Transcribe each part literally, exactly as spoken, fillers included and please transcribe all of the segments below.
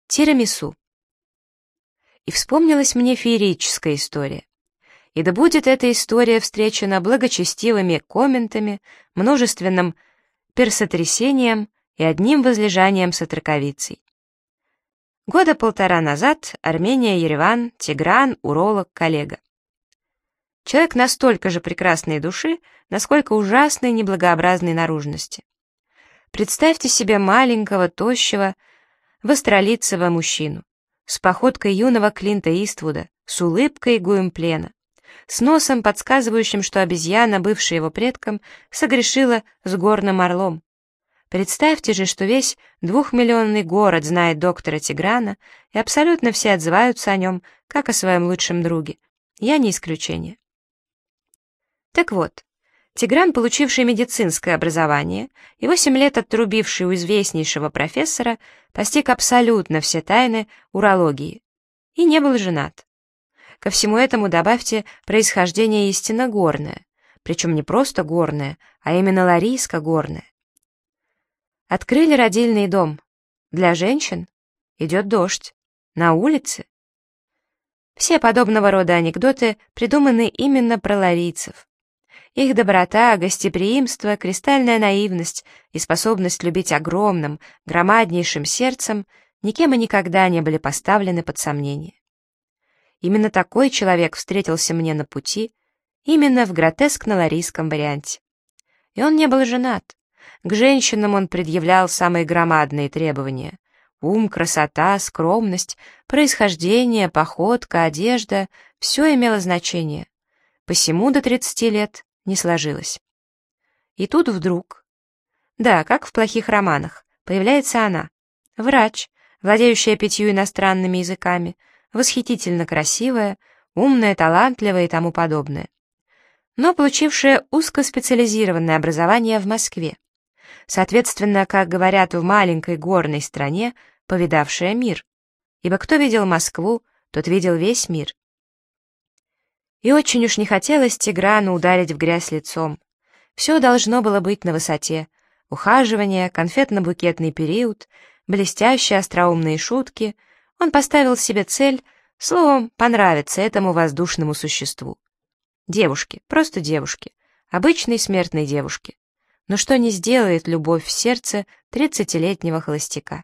Тирамису. И вспомнилась мне феерическая история. И да будет эта история встречена благочестивыми комментами, множественным персотрясением и одним возлежанием с отроковицей. Года полтора назад Армения, Ереван, Тигран, уролог, коллега. Человек настолько же прекрасной души, насколько ужасной неблагообразной наружности. Представьте себе маленького, тощего, востролицего мужчину, с походкой юного Клинта Иствуда, с улыбкой Гуимплена, с носом, подсказывающим, что обезьяна, бывшая его предком, согрешила с горным орлом. Представьте же, что весь двухмиллионный город знает доктора Тиграна, и абсолютно все отзываются о нем, как о своем лучшем друге. Я не исключение. Так вот, Тигран, получивший медицинское образование и восемь лет отрубивший у известнейшего профессора, постиг абсолютно все тайны урологии и не был женат. Ко всему этому добавьте происхождение истинно горное, причем не просто горное, а именно ларийско-горное. Открыли родильный дом. Для женщин идет дождь. На улице. Все подобного рода анекдоты придуманы именно про ларийцев. Их доброта, гостеприимство, кристальная наивность и способность любить огромным, громаднейшим сердцем никем и никогда не были поставлены под сомнение. Именно такой человек встретился мне на пути, именно в гротескно-ларийском варианте. И он не был женат. К женщинам он предъявлял самые громадные требования. Ум, красота, скромность, происхождение, походка, одежда — все имело значение. Посему до тридцати лет не сложилось. И тут вдруг, да, как в плохих романах, появляется она, врач, владеющая пятью иностранными языками, восхитительно красивая, умная, талантливая и тому подобное, но получившая узкоспециализированное образование в Москве, соответственно, как говорят в маленькой горной стране, повидавшая мир, ибо кто видел Москву, тот видел весь мир. И очень уж не хотелось Тиграну ударить в грязь лицом. Все должно было быть на высоте. Ухаживание, конфетно-букетный период, блестящие остроумные шутки. Он поставил себе цель, словом, понравиться этому воздушному существу. Девушке, просто девушке, обычной смертной девушке. Но что не сделает любовь в сердце тридцатилетнего холостяка?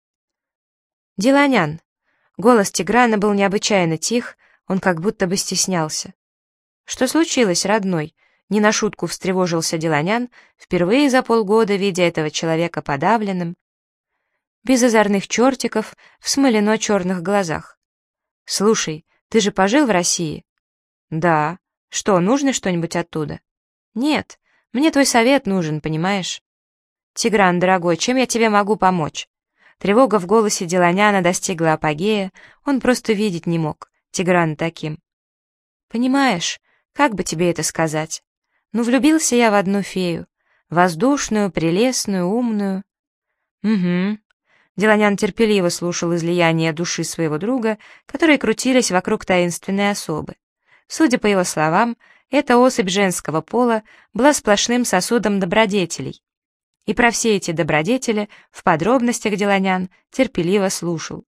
Диланян. Голос Тиграна был необычайно тих, он как будто бы стеснялся. «Что случилось, родной?» Не на шутку встревожился Диланян, впервые за полгода видя этого человека подавленным, без озорных чертиков в смолено-черных глазах. «Слушай, ты же пожил в России?» «Да. Что, нужно что-нибудь оттуда?» «Нет, мне твой совет нужен, понимаешь?» «Тигран, дорогой, чем я тебе могу помочь?» Тревога в голосе Диланяна достигла апогея, он просто видеть не мог Тиграна таким. «Понимаешь, как бы тебе это сказать? Ну, влюбился я в одну фею, воздушную, прелестную, умную». «Угу». Диланян терпеливо слушал излияние души своего друга, которые крутились вокруг таинственной особы. Судя по его словам, эта особь женского пола была сплошным сосудом добродетелей. И про все эти добродетели в подробностях Диланян терпеливо слушал.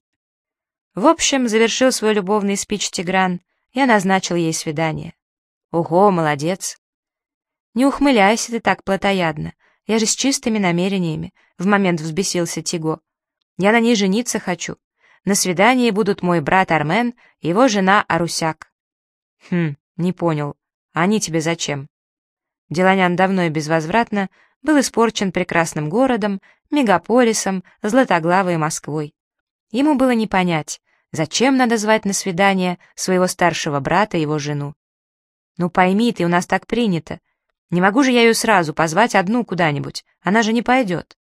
В общем, завершил свой любовный спич Тигран, я назначил ей свидание. Ого, молодец. Не ухмыляйся ты так плотоядно, я же с чистыми намерениями, в момент взбесился Тиго. Я на ней жениться хочу. На свидании будут мой брат Армен и его жена Арусяк. Хм, не понял, а они тебе зачем? Диланян давно и безвозвратно был испорчен прекрасным городом, мегаполисом, златоглавой Москвой. Ему было не понять, зачем надо звать на свидание своего старшего брата и его жену. Ну пойми ты, у нас так принято. Не могу же я ее сразу позвать одну куда-нибудь, она же не пойдет.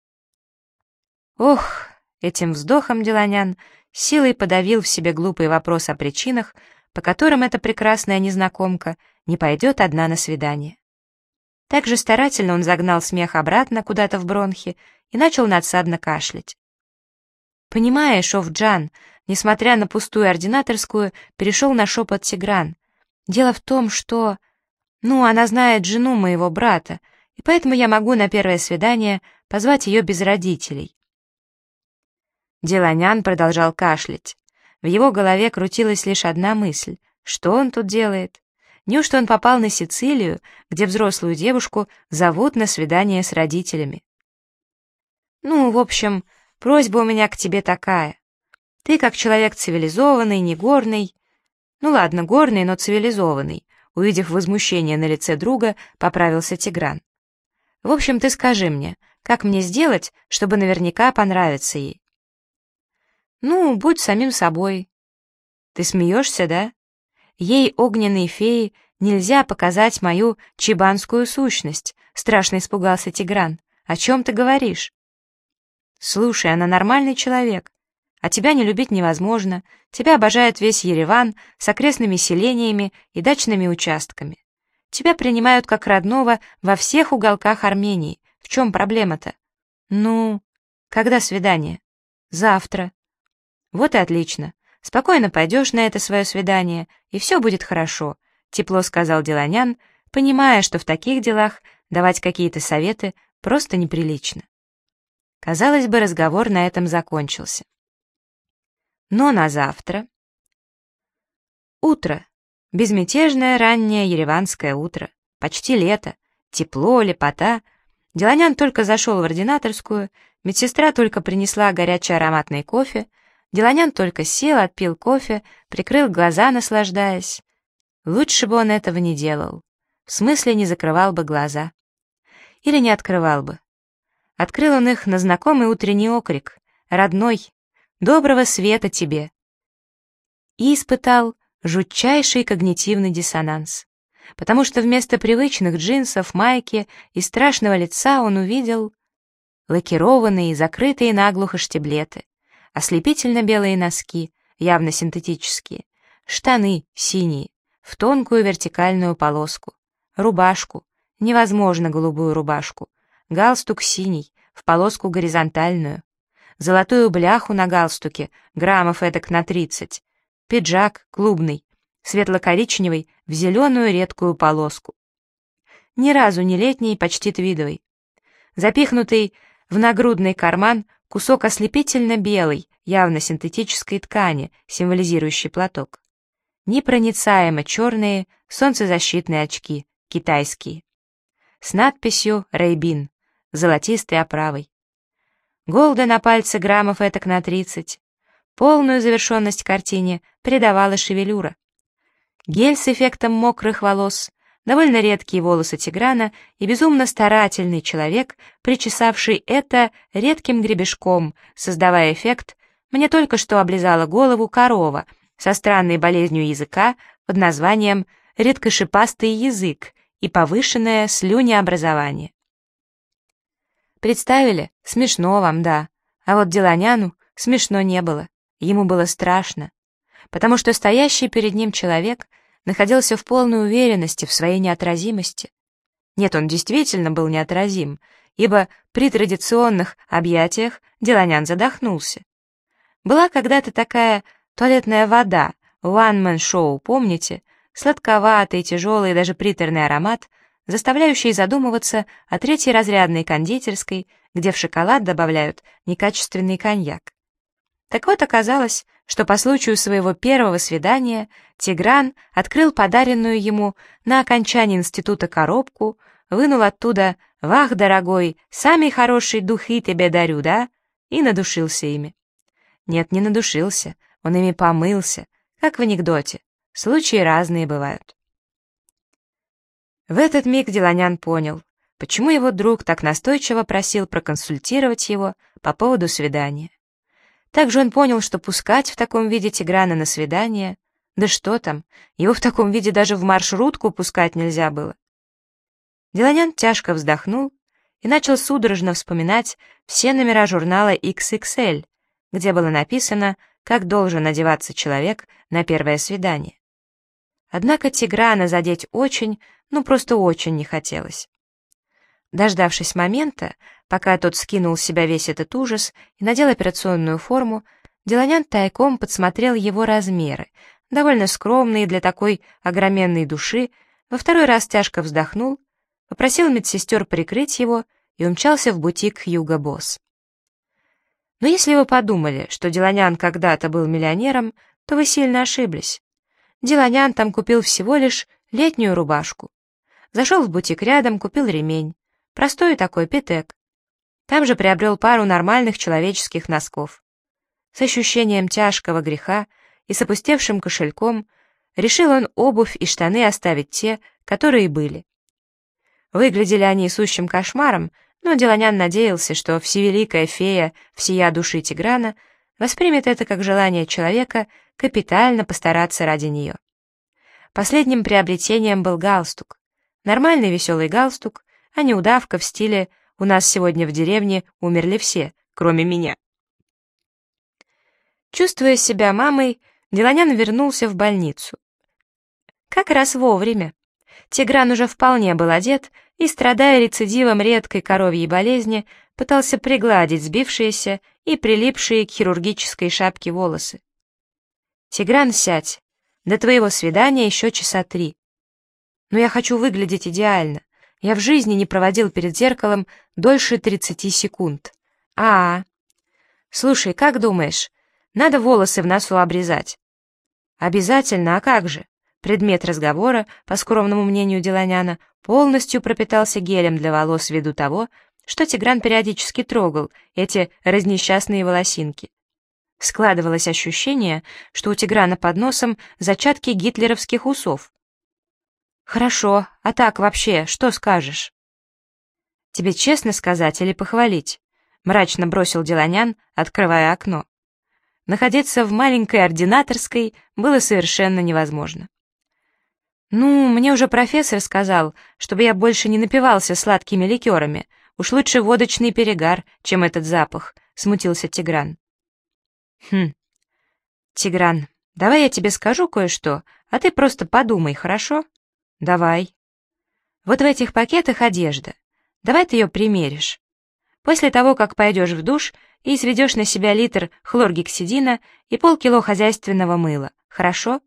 Ох, этим вздохом Диланян силой подавил в себе глупый вопрос о причинах, по которым эта прекрасная незнакомка не пойдет одна на свидание. Так же старательно он загнал смех обратно куда-то в бронхи и начал надсадно кашлять. «Понимаешь, Овджан», несмотря на пустую ординаторскую, перешел на шепот Тигран. «Дело в том, что... Ну, она знает жену моего брата, и поэтому я могу на первое свидание позвать ее без родителей». Деланян продолжал кашлять. В его голове крутилась лишь одна мысль. Что он тут делает? Неужто он попал на Сицилию, где взрослую девушку зовут на свидание с родителями? Ну, в общем, просьба у меня к тебе такая. Ты, как человек цивилизованный, не горный, ну ладно, горный, но цивилизованный, увидев возмущение на лице друга, поправился Тигран. В общем, ты скажи мне, как мне сделать, чтобы наверняка понравиться ей? Ну, будь самим собой. Ты смеешься, да? Ей, огненной феи, нельзя показать мою чибанскую сущность, страшно испугался Тигран. О чем ты говоришь? Слушай, она нормальный человек, а тебя не любить невозможно, тебя обожает весь Ереван с окрестными селениями и дачными участками. Тебя принимают как родного во всех уголках Армении. В чем проблема-то? Ну, когда свидание? Завтра. Вот и отлично. Спокойно пойдешь на это свое свидание, и все будет хорошо, тепло сказал Деланян, понимая, что в таких делах давать какие-то советы просто неприлично. Казалось бы, разговор на этом закончился. Но на завтра... Утро. Безмятежное раннее ереванское утро. Почти лето. Тепло, лепота. Деланян только зашел в ординаторскую, медсестра только принесла горячий ароматный кофе, Деланян только сел, отпил кофе, прикрыл глаза, наслаждаясь. Лучше бы он этого не делал. В смысле, не закрывал бы глаза. Или не открывал бы. Открыл он их на знакомый утренний окрик. «Родной, доброго света тебе!» И испытал жутчайший когнитивный диссонанс. Потому что вместо привычных джинсов, майки и страшного лица он увидел лакированные, закрытые наглухо штиблеты, ослепительно белые носки, явно синтетические, штаны синие, в тонкую вертикальную полоску, рубашку, невозможно голубую рубашку, галстук синий, в полоску горизонтальную, золотую бляху на галстуке, граммов эдак на тридцать, пиджак клубный, светло-коричневый, в зеленую редкую полоску. Ни разу не летний, почти твидовый. Запихнутый в нагрудный карман кусок ослепительно белой, явно синтетической ткани, символизирующий платок. Непроницаемо черные солнцезащитные очки, китайские. С надписью «Рейбин», золотистой оправой. Голда на пальце граммов этак на тридцать. Полную завершенность картине придавала шевелюра. Гель с эффектом мокрых волос, довольно редкие волосы Тиграна и безумно старательный человек, причесавший это редким гребешком, создавая эффект «мне только что облизала голову корова» со странной болезнью языка под названием «редкошипастый язык» и повышенное слюнеобразование. Представили? Смешно вам, да. А вот Деланяну смешно не было. Ему было страшно, потому что стоящий перед ним человек находился в полной уверенности в своей неотразимости. Нет, он действительно был неотразим, ибо при традиционных объятиях Деланян задохнулся. Была когда-то такая туалетная вода, one-man-show, помните? Сладковатый, тяжелый и даже приторный аромат, заставляющий задумываться о третьей разрядной кондитерской, где в шоколад добавляют некачественный коньяк. Так вот, оказалось, что по случаю своего первого свидания Тигран открыл подаренную ему на окончании института коробку, вынул оттуда «Вах, дорогой, самые хорошие духи тебе дарю, да?» и надушился ими. Нет, не надушился, он ими помылся, как в анекдоте. Случаи разные бывают. В этот миг Деланян понял, почему его друг так настойчиво просил проконсультировать его по поводу свидания. Также он понял, что пускать в таком виде Тиграна на свидание, да что там, его в таком виде даже в маршрутку пускать нельзя было. Деланян тяжко вздохнул и начал судорожно вспоминать все номера журнала икс икс эль, где было написано, как должен одеваться человек на первое свидание. Однако Тиграна задеть очень, ну просто очень не хотелось. Дождавшись момента, пока тот скинул с себя весь этот ужас и надел операционную форму, Деланян тайком подсмотрел его размеры, довольно скромные для такой огроменной души, во второй раз тяжко вздохнул, попросил медсестер прикрыть его и умчался в бутик Хьюго Босс. Но если вы подумали, что Деланян когда-то был миллионером, то вы сильно ошиблись. Деланян там купил всего лишь летнюю рубашку. Зашел в бутик рядом, купил ремень. Простой такой петек. Там же приобрел пару нормальных человеческих носков. С ощущением тяжкого греха и с опустевшим кошельком решил он обувь и штаны оставить те, которые были. Выглядели они сущим кошмаром, но Деланян надеялся, что всевеликая фея всея души Тиграна воспримет это как желание человека капитально постараться ради нее. Последним приобретением был галстук. Нормальный веселый галстук, а не удавка в стиле «У нас сегодня в деревне умерли все, кроме меня». Чувствуя себя мамой, Деланян вернулся в больницу. Как раз вовремя. Тигран уже вполне был одет и, страдая рецидивом редкой коровьей болезни, пытался пригладить сбившиеся и прилипшие к хирургической шапке волосы. «Тигран, сядь. До твоего свидания еще часа три. Но я хочу выглядеть идеально. Я в жизни не проводил перед зеркалом дольше тридцати секунд. А, -а. Слушай, как думаешь, надо волосы в носу обрезать?» «Обязательно, а как же?» Предмет разговора, по скромному мнению Деланяна, полностью пропитался гелем для волос ввиду того, что Тигран периодически трогал эти разнесчастные волосинки. Складывалось ощущение, что у Тиграна под носом зачатки гитлеровских усов. «Хорошо, а так вообще, что скажешь?» «Тебе честно сказать или похвалить?» — мрачно бросил Деланян, открывая окно. Находиться в маленькой ординаторской было совершенно невозможно. «Ну, мне уже профессор сказал, чтобы я больше не напивался сладкими ликерами. Уж лучше водочный перегар, чем этот запах», — смутился Тигран. «Хм. Тигран, давай я тебе скажу кое-что, а ты просто подумай, хорошо?» «Давай». «Вот в этих пакетах одежда. Давай ты ее примеришь. После того, как пойдешь в душ и сведешь на себя литр хлоргексидина и полкило хозяйственного мыла, хорошо?»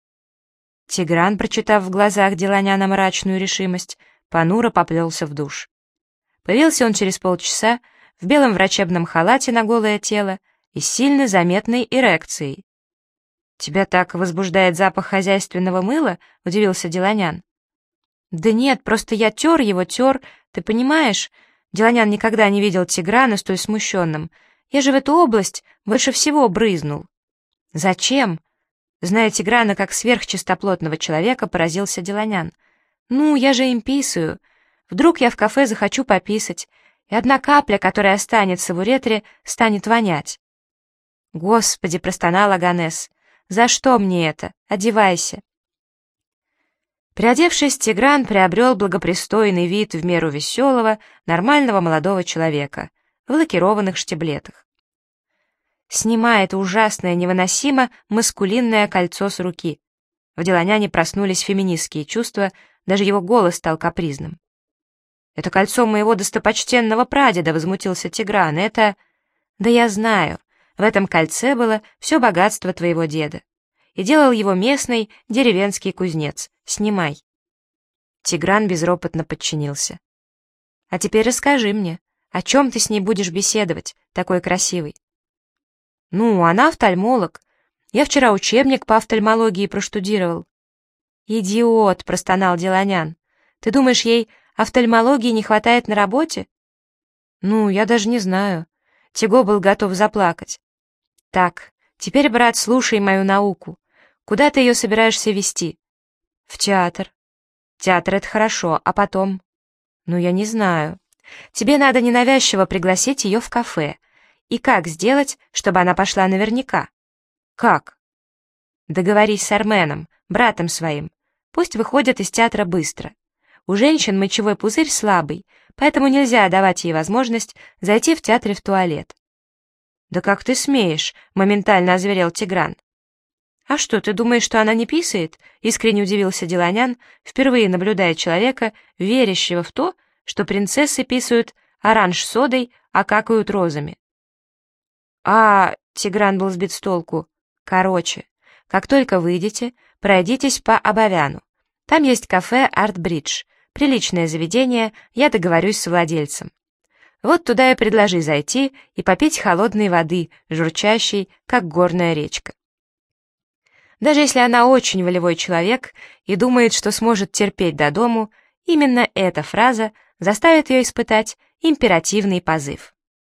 Тигран, прочитав в глазах Деланяна мрачную решимость, понуро поплелся в душ. Появился он через полчаса в белом врачебном халате на голое тело и с сильно заметной эрекцией. «Тебя так возбуждает запах хозяйственного мыла?» — удивился Деланян. «Да нет, просто я тер его, тер, ты понимаешь?» Деланян никогда не видел Тиграна столь смущенным. «Я же в эту область больше всего брызнул». «Зачем?» Зная Тиграна как сверхчистоплотного человека, поразился Деланян. «Ну, я же им писаю. Вдруг я в кафе захочу пописать, и одна капля, которая останется в уретре, станет вонять». «Господи!» — простонал Аганес. «За что мне это? Одевайся!» Приодевшись, Тигран приобрел благопристойный вид в меру веселого, нормального молодого человека в лакированных штиблетах. «Снимай это ужасное, невыносимо маскулинное кольцо с руки». В Деланяне проснулись феминистские чувства, даже его голос стал капризным. «Это кольцо моего достопочтенного прадеда», — возмутился Тигран. «Это...» «Да я знаю, в этом кольце было все богатство твоего деда. И делал его местный деревенский кузнец. Снимай». Тигран безропотно подчинился. «А теперь расскажи мне, о чем ты с ней будешь беседовать, такой красивый?» «Ну, она офтальмолог. Я вчера учебник по офтальмологии проштудировал». «Идиот!» — простонал Деланян. «Ты думаешь, ей офтальмологии не хватает на работе?» «Ну, я даже не знаю». Тиго был готов заплакать. «Так, теперь, брат, слушай мою науку. Куда ты ее собираешься везти?» «В театр». «Театр — это хорошо, а потом?» «Ну, я не знаю. Тебе надо ненавязчиво пригласить ее в кафе. И как сделать, чтобы она пошла наверняка?» «Как?» «Договорись с Арменом, братом своим. Пусть выходят из театра быстро. У женщин мочевой пузырь слабый, поэтому нельзя давать ей возможность зайти в театре в туалет». «Да как ты смеешь?» — моментально озверел Тигран. «А что, ты думаешь, что она не писает?» — искренне удивился Деланян, впервые наблюдая человека, верящего в то, что принцессы писают оранж содой, а какают розами. «А...» — Тигран был сбит с толку. «Короче, как только выйдете, пройдитесь по Абовяну. Там есть кафе «Арт-Бридж». Приличное заведение, я договорюсь с владельцем. Вот туда и предложи зайти и попить холодной воды, журчащей, как горная речка. Даже если она очень волевой человек и думает, что сможет терпеть до дому, именно эта фраза заставит ее испытать императивный позыв.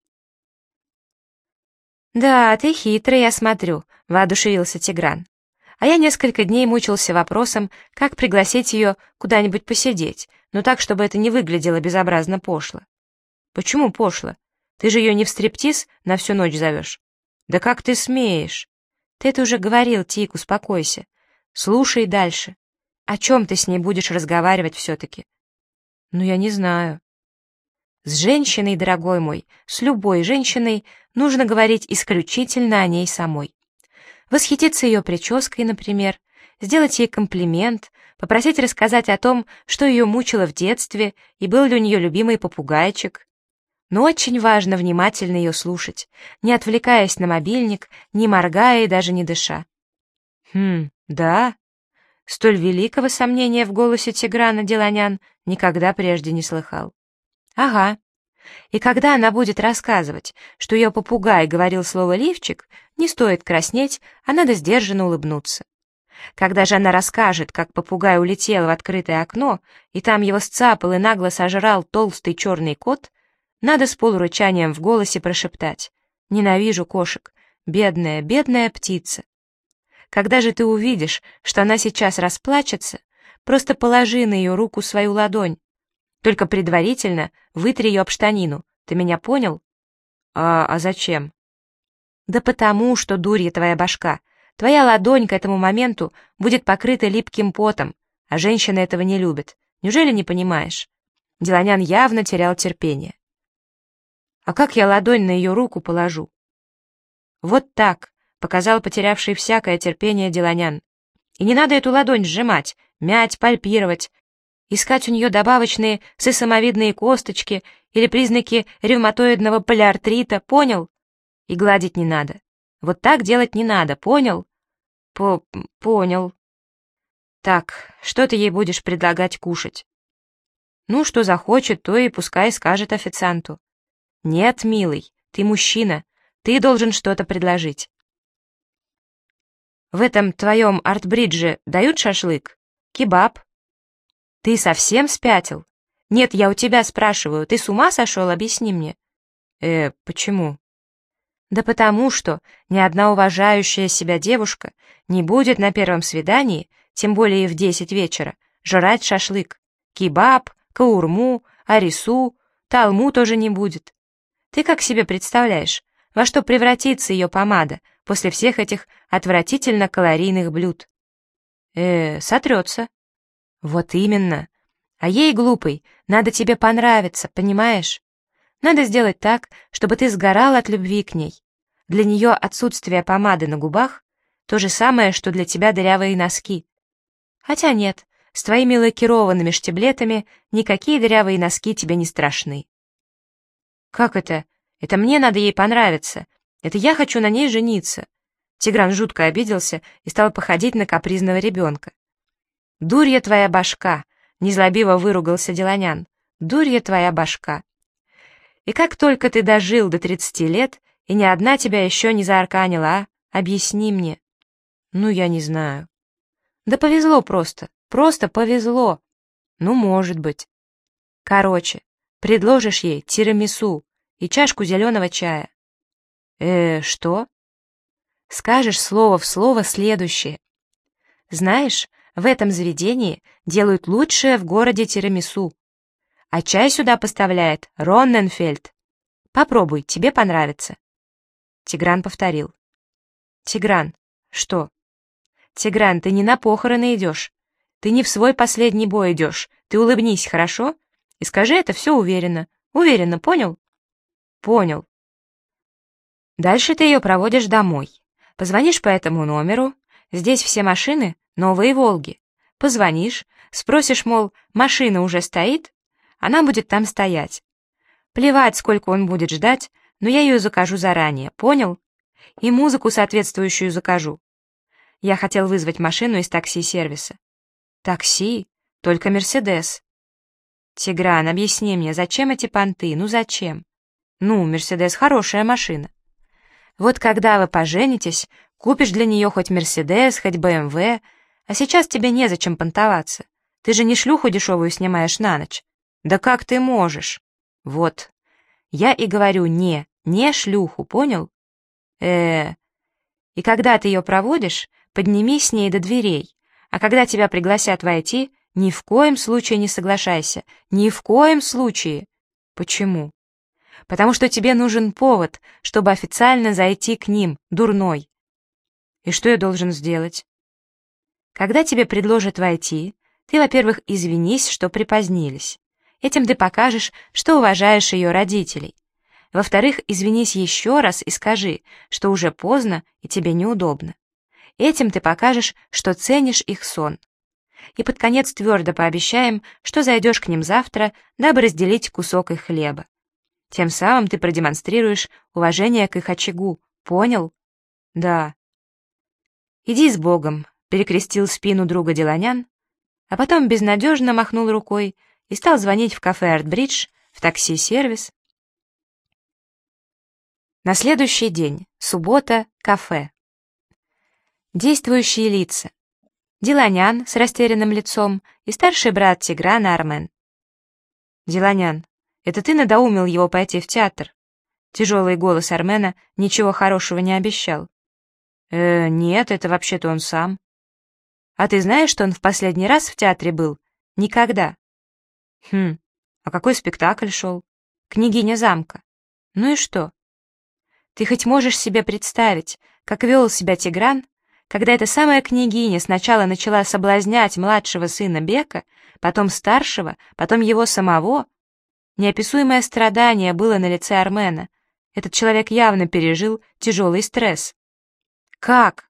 «Да, ты хитрый, я смотрю», — воодушевился Тигран. А я несколько дней мучился вопросом, как пригласить ее куда-нибудь посидеть, но так, чтобы это не выглядело безобразно пошло. «Почему пошло? Ты же ее не в стриптиз на всю ночь зовешь?» «Да как ты смеешь?» «Ты это уже говорил, Тик, успокойся. Слушай дальше. О чем ты с ней будешь разговаривать все-таки?» «Ну, я не знаю». «С женщиной, дорогой мой, с любой женщиной нужно говорить исключительно о ней самой. Восхититься ее прической, например, сделать ей комплимент, попросить рассказать о том, что ее мучило в детстве и был ли у нее любимый попугайчик. Но очень важно внимательно ее слушать, не отвлекаясь на мобильник, не моргая и даже не дыша». «Хм, да?» Столь великого сомнения в голосе Тиграна Деланян никогда прежде не слыхал. «Ага. И когда она будет рассказывать, что ее попугай говорил слово «лифчик», не стоит краснеть, а надо сдержанно улыбнуться. Когда же она расскажет, как попугай улетел в открытое окно, и там его сцапал и нагло сожрал толстый черный кот, надо с полурычанием в голосе прошептать: «Ненавижу кошек, бедная, бедная птица». Когда же ты увидишь, что она сейчас расплачется, просто положи на ее руку свою ладонь. Только предварительно вытри ее об штанину. Ты меня понял? А, а зачем? Да потому, что, дурья твоя башка, твоя ладонь к этому моменту будет покрыта липким потом, а женщины этого не любят. Неужели не понимаешь? Деланян явно терял терпение. А как я ладонь на ее руку положу? Вот так, показал потерявший всякое терпение Деланян. И не надо эту ладонь сжимать, мять, пальпировать, искать у нее добавочные сысомовидные косточки или признаки ревматоидного полиартрита, понял? И гладить не надо. Вот так делать не надо, понял? По... понял. Так, что ты ей будешь предлагать кушать? Ну, что захочет, то и пускай скажет официанту. Нет, милый, ты мужчина, ты должен что-то предложить. В этом твоем арт-бридже дают шашлык? Кебаб? Ты совсем спятил? Нет, я у тебя спрашиваю, ты с ума сошел, объясни мне. Э, почему? Да потому что ни одна уважающая себя девушка не будет на первом свидании, тем более и в десять вечера, жрать шашлык. Кебаб, каурму, арису, талму тоже не будет. Ты как себе представляешь, во что превратится ее помада после всех этих отвратительно калорийных блюд? Э, сотрется. Вот именно. А ей, глупый, надо тебе понравиться, понимаешь? Надо сделать так, чтобы ты сгорал от любви к ней. Для нее отсутствие помады на губах — то же самое, что для тебя дырявые носки. Хотя нет, с твоими лакированными штиблетами никакие дырявые носки тебе не страшны. Как это? Это мне надо ей понравиться. Это я хочу на ней жениться. Тигран жутко обиделся и стал походить на капризного ребенка. «Дурья твоя башка!» — незлобиво выругался Деланян. «Дурья твоя башка!» И как только ты дожил до тридцати лет, и ни одна тебя еще не заарканила, а? Объясни мне. Ну, я не знаю. Да повезло просто, просто повезло. Ну, может быть. Короче, предложишь ей тирамису и чашку зеленого чая. Э, что? Скажешь слово в слово следующее. Знаешь, в этом заведении делают лучшее в городе тирамису, а чай сюда поставляет Ронненфельд. Попробуй, тебе понравится. Тигран повторил. Тигран, что? Тигран, ты не на похороны идешь. Ты не в свой последний бой идешь. Ты улыбнись, хорошо? И скажи это все уверенно. Уверенно, понял? Понял. Дальше ты ее проводишь домой. Позвонишь по этому номеру. Здесь все машины — новые «Волги». Позвонишь, спросишь, мол, машина уже стоит? Она будет там стоять. Плевать, сколько он будет ждать, но я ее закажу заранее, понял? И музыку соответствующую закажу. Я хотел вызвать машину из такси-сервиса. Такси? Только «Мерседес». Тигран, объясни мне, зачем эти понты? Ну зачем? Ну, Мерседес хорошая машина. Вот когда вы поженитесь, купишь для нее хоть Мерседес, хоть бэ эм вэ, а сейчас тебе незачем понтоваться. Ты же не шлюху дешевую снимаешь на ночь. Да как ты можешь? Вот. Я и говорю не, не шлюху, понял? э И когда ты ее проводишь, поднимись с ней до дверей, а когда тебя пригласят войти, ни в коем случае не соглашайся, ни в коем случае. Почему? Потому что тебе нужен повод, чтобы официально зайти к ним, дурной. И что я должен сделать? Когда тебе предложат войти, ты, во-первых, извинись, что припозднились. Этим ты покажешь, что уважаешь ее родителей. Во-вторых, извинись еще раз и скажи, что уже поздно и тебе неудобно. Этим ты покажешь, что ценишь их сон. И под конец твердо пообещаем, что зайдешь к ним завтра, дабы разделить кусок их хлеба. Тем самым ты продемонстрируешь уважение к их очагу. Понял? Да. Иди с Богом, перекрестил спину друга Деланян, а потом безнадежно махнул рукой и стал звонить в кафе «Артбридж», в такси-сервис. На следующий день, суббота, кафе. Действующие лица. Деланян с растерянным лицом и старший брат Тиграна Армен. Деланян, это ты надоумил его пойти в театр? Тяжелый голос Армена ничего хорошего не обещал. Э, нет, это вообще-то он сам. А ты знаешь, что он в последний раз в театре был? Никогда. Хм, а какой спектакль шел? «Княгиня замка». Ну и что? Ты хоть можешь себе представить, как вел себя Тигран, когда эта самая княгиня сначала начала соблазнять младшего сына Бека, потом старшего, потом его самого? Неописуемое страдание было на лице Армена. Этот человек явно пережил тяжелый стресс. Как?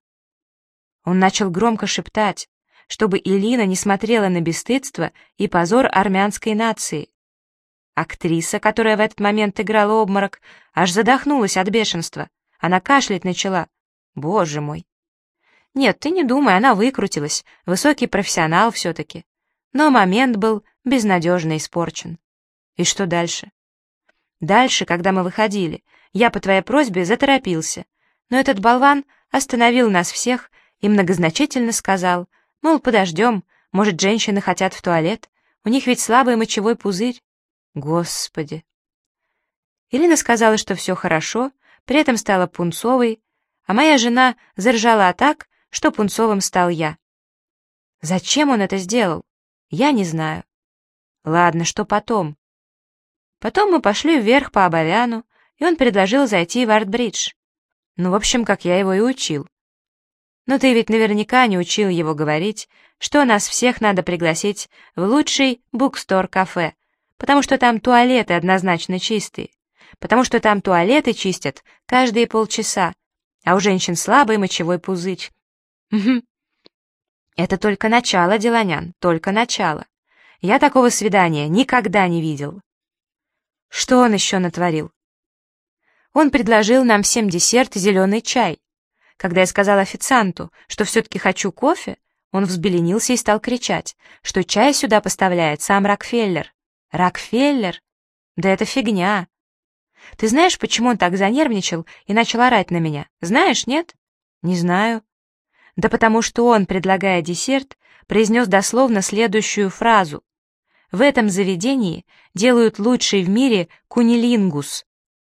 Он начал громко шептать, чтобы Илина не смотрела на бесстыдство и позор армянской нации. Актриса, которая в этот момент играла обморок, аж задохнулась от бешенства. Она кашлять начала. Боже мой! Нет, ты не думай, она выкрутилась, высокий профессионал все-таки. Но момент был безнадежно испорчен. И что дальше? Дальше, когда мы выходили, я по твоей просьбе заторопился, но этот болван остановил нас всех и многозначительно сказал, мол, подождем, может, женщины хотят в туалет, у них ведь слабый мочевой пузырь. Господи! Ирина сказала, что все хорошо, при этом стала пунцовой, а моя жена заржала так, что пунцовым стал я. Зачем он это сделал? Я не знаю. Ладно, что потом? Потом мы пошли вверх по Абовяну, и он предложил зайти в Артбридж. Ну, в общем, как я его и учил. Но ты ведь наверняка не учил его говорить, что нас всех надо пригласить в лучший букстор-кафе, потому что там туалеты однозначно чистые, потому что там туалеты чистят каждые полчаса, а у женщин слабый мочевой пузырь. Угу. Это только начало, Деланян, только начало. Я такого свидания никогда не видел. Что он еще натворил? Он предложил нам всем десерт и зеленый чай. Когда я сказал официанту, что все-таки хочу кофе, он взбеленился и стал кричать, что чай сюда поставляет сам Рокфеллер. Рокфеллер? Да это фигня. Ты знаешь, почему он так занервничал и начал орать на меня? Знаешь, нет? Не знаю. Да потому что он, предлагая десерт, произнес дословно следующую фразу. В этом заведении делают лучший в мире кунилингус.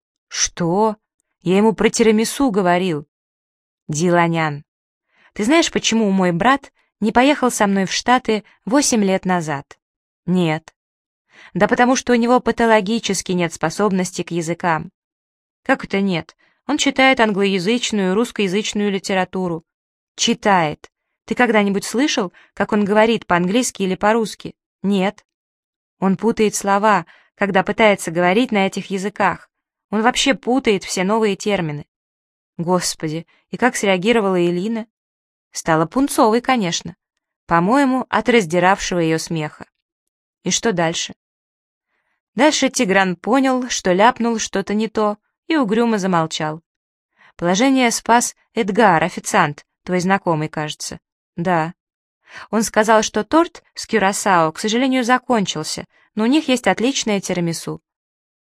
Что? Я ему про тирамису говорил. Деланян, ты знаешь, почему мой брат не поехал со мной в Штаты восемь лет назад? Нет. Да потому что у него патологически нет способности к языкам. Как это нет? Он читает англоязычную и русскоязычную литературу. Читает. Ты когда-нибудь слышал, как он говорит по-английски или по-русски? Нет. Он путает слова, когда пытается говорить на этих языках. Он вообще путает все новые термины. Господи, и как среагировала Элина? Стала пунцовой, конечно. По-моему, от раздиравшего ее смеха. И что дальше? Дальше Тигран понял, что ляпнул что-то не то, и угрюмо замолчал. Положение спас Эдгар, официант, твой знакомый, кажется. Да. Он сказал, что торт с кюрасао, к сожалению, закончился, но у них есть отличное тирамису.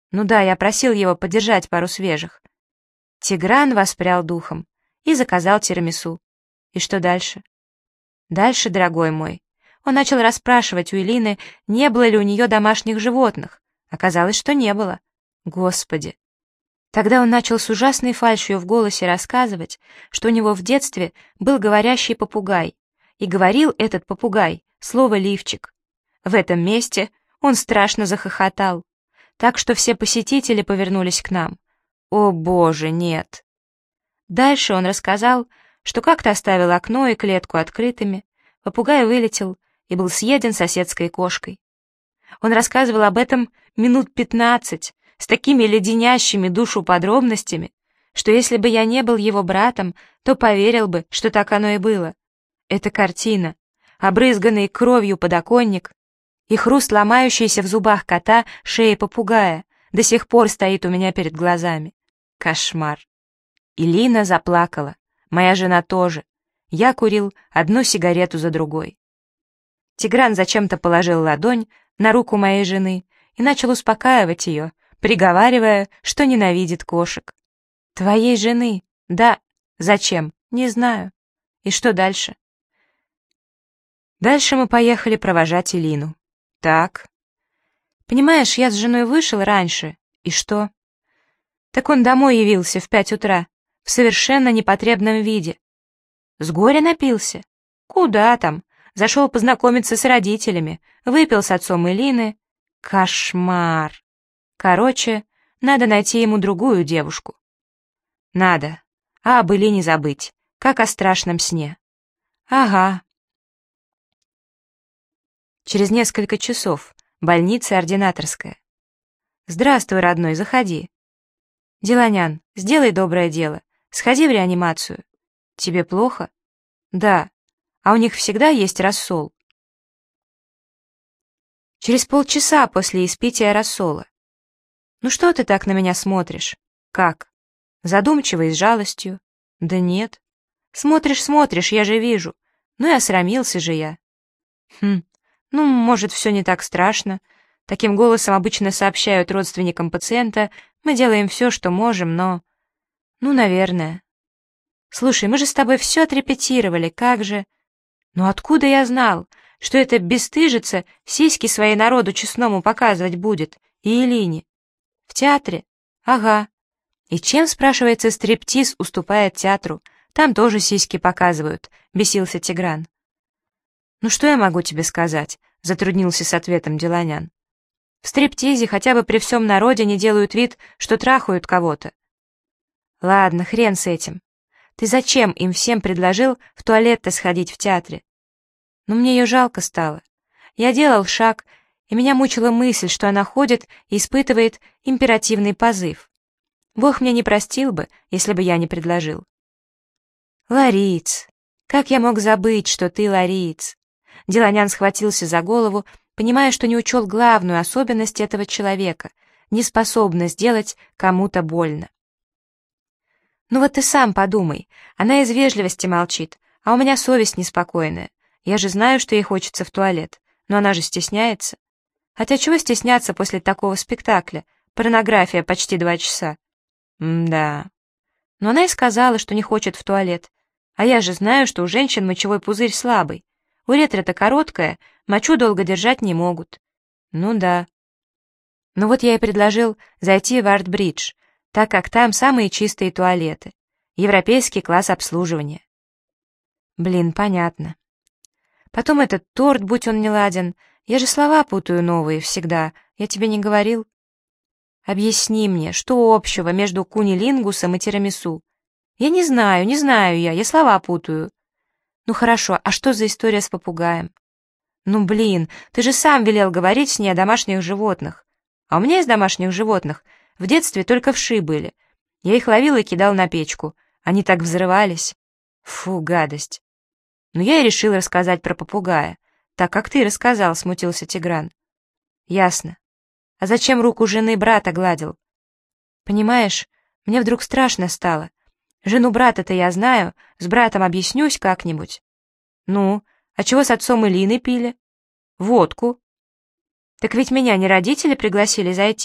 Ну да, я просил его подержать пару свежих. Тигран воспрял духом и заказал тирамису. И что дальше? Дальше, дорогой мой, он начал расспрашивать у Элины, не было ли у нее домашних животных. Оказалось, что не было. Господи! Тогда он начал с ужасной фальшью в голосе рассказывать, что у него в детстве был говорящий попугай, и говорил этот попугай слово «лифчик». В этом месте он страшно захохотал, так что все посетители повернулись к нам. О, Боже, нет! Дальше он рассказал, что как-то оставил окно и клетку открытыми, попугай вылетел и был съеден соседской кошкой. Он рассказывал об этом минут пятнадцать, с такими леденящими душу подробностями, что если бы я не был его братом, то поверил бы, что так оно и было. Эта картина, обрызганный кровью подоконник и хруст ломающейся в зубах кота шеи попугая, до сих пор стоит у меня перед глазами. Кошмар. И Лина заплакала, моя жена тоже. Я курил одну сигарету за другой. Тигран зачем-то положил ладонь на руку моей жены и начал успокаивать ее, приговаривая, что ненавидит кошек. Твоей жены? Да. Зачем? Не знаю. И что дальше? Дальше мы поехали провожать Элину. Так. Понимаешь, я с женой вышел раньше. И что? Так он домой явился в пять утра, в совершенно непотребном виде. С горя напился? Куда там? Зашел познакомиться с родителями, выпил с отцом Элины. Кошмар. Короче, надо найти ему другую девушку. Надо. А об Элине забыть, как о страшном сне. Ага. Через несколько часов. Больница ординаторская. Здравствуй, родной, заходи. Деланян, сделай доброе дело. Сходи в реанимацию. Тебе плохо? Да. А у них всегда есть рассол. Через полчаса после испития рассола. Ну что ты так на меня смотришь? Как? Задумчиво и с жалостью? Да нет. Смотришь, смотришь, я же вижу. Ну и осрамился же я. Хм, ну, может, все не так страшно. Таким голосом обычно сообщают родственникам пациента. Мы делаем все, что можем, но... Ну, наверное. Слушай, мы же с тобой все отрепетировали, как же... Ну откуда я знал, что эта бесстыжица сиськи своей народу честному показывать будет? И Элине? В театре? Ага. И чем, спрашивается, стриптиз уступает театру? Там тоже сиськи показывают, бесился Тигран. Ну что я могу тебе сказать? Затруднился с ответом Деланян. В стриптизе хотя бы при всем народе не делают вид, что трахают кого-то. Ладно, хрен с этим. Ты зачем им всем предложил в туалет-то сходить в театре? Но мне ее жалко стало. Я делал шаг, и меня мучила мысль, что она ходит и испытывает императивный позыв. Бог мне не простил бы, если бы я не предложил. Лариец. Как я мог забыть, что ты лариец? Деланян схватился за голову, понимая, что не учел главную особенность этого человека — неспособность сделать кому-то больно. Ну вот ты сам подумай, она из вежливости молчит, а у меня совесть неспокойная. Я же знаю, что ей хочется в туалет, но она же стесняется. Хотя чего стесняться после такого спектакля? Порнография почти два часа. М-да. Но она и сказала, что не хочет в туалет. А я же знаю, что у женщин мочевой пузырь слабый. Уретра-то короткая, мочу долго держать не могут. Ну да. Ну вот я и предложил зайти в Арт-Бридж, так как там самые чистые туалеты. Европейский класс обслуживания. Блин, понятно. Потом этот торт, будь он не ладен. Я же слова путаю новые всегда. Я тебе не говорил? Объясни мне, что общего между кунилингусом и тирамису? Я не знаю, не знаю я, я слова путаю. Ну хорошо, а что за история с попугаем? Ну блин, ты же сам велел говорить с ней о домашних животных. А у меня из домашних животных в детстве только вши были. Я их ловил и кидал на печку. Они так взрывались. Фу, гадость. Но я и решил рассказать про попугая. Так как ты рассказал, смутился Тигран. Ясно. А зачем руку жены брата гладил? Понимаешь, мне вдруг страшно стало. Жену брата-то я знаю, с братом объяснюсь как-нибудь. Ну, а чего с отцом Элины пили? Водку. Так ведь меня не родители пригласили зайти.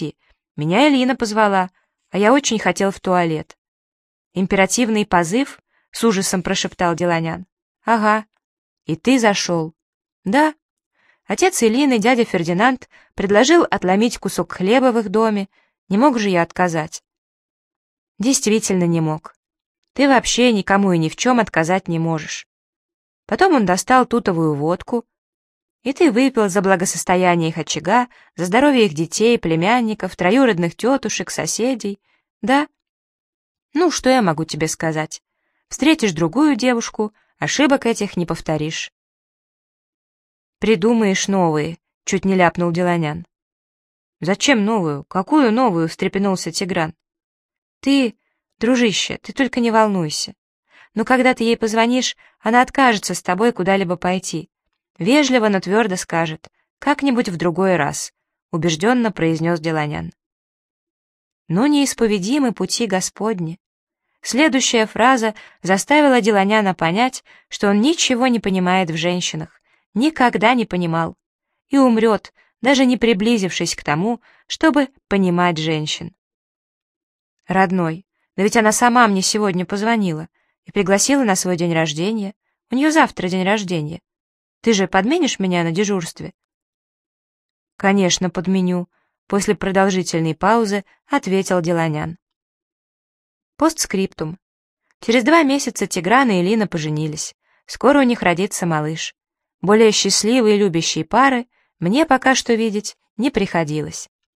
Меня Элина позвала, а я очень хотел в туалет. Императивный позыв? С ужасом прошептал Деланян. Ага. И ты зашел? Да. Отец Элины, дядя Фердинанд, предложил отломить кусок хлеба в их доме. Не мог же я отказать? Действительно не мог. Ты вообще никому и ни в чем отказать не можешь. Потом он достал тутовую водку, и ты выпил за благосостояние их очага, за здоровье их детей, племянников, троюродных тетушек, соседей. Да? Ну, что я могу тебе сказать? Встретишь другую девушку, ошибок этих не повторишь. Придумаешь новые, чуть не ляпнул Деланян. Зачем новую? Какую новую? Встрепенулся Тигран. Ты, дружище, ты только не волнуйся. Но когда ты ей позвонишь, она откажется с тобой куда-либо пойти. Вежливо, но твердо скажет: «Как-нибудь в другой раз», — убежденно произнес Деланян. Но неисповедимы пути Господни. Следующая фраза заставила Деланяна понять, что он ничего не понимает в женщинах, никогда не понимал, и умрет, даже не приблизившись к тому, чтобы понимать женщин. «Родной, да ведь она сама мне сегодня позвонила и пригласила на свой день рождения. У нее завтра день рождения. Ты же подменишь меня на дежурстве?» «Конечно, подменю», — после продолжительной паузы ответил Деланян. Постскриптум. Через два месяца Тигран и Элина поженились. Скоро у них родится малыш. Более счастливой и любящей пары мне пока что видеть не приходилось.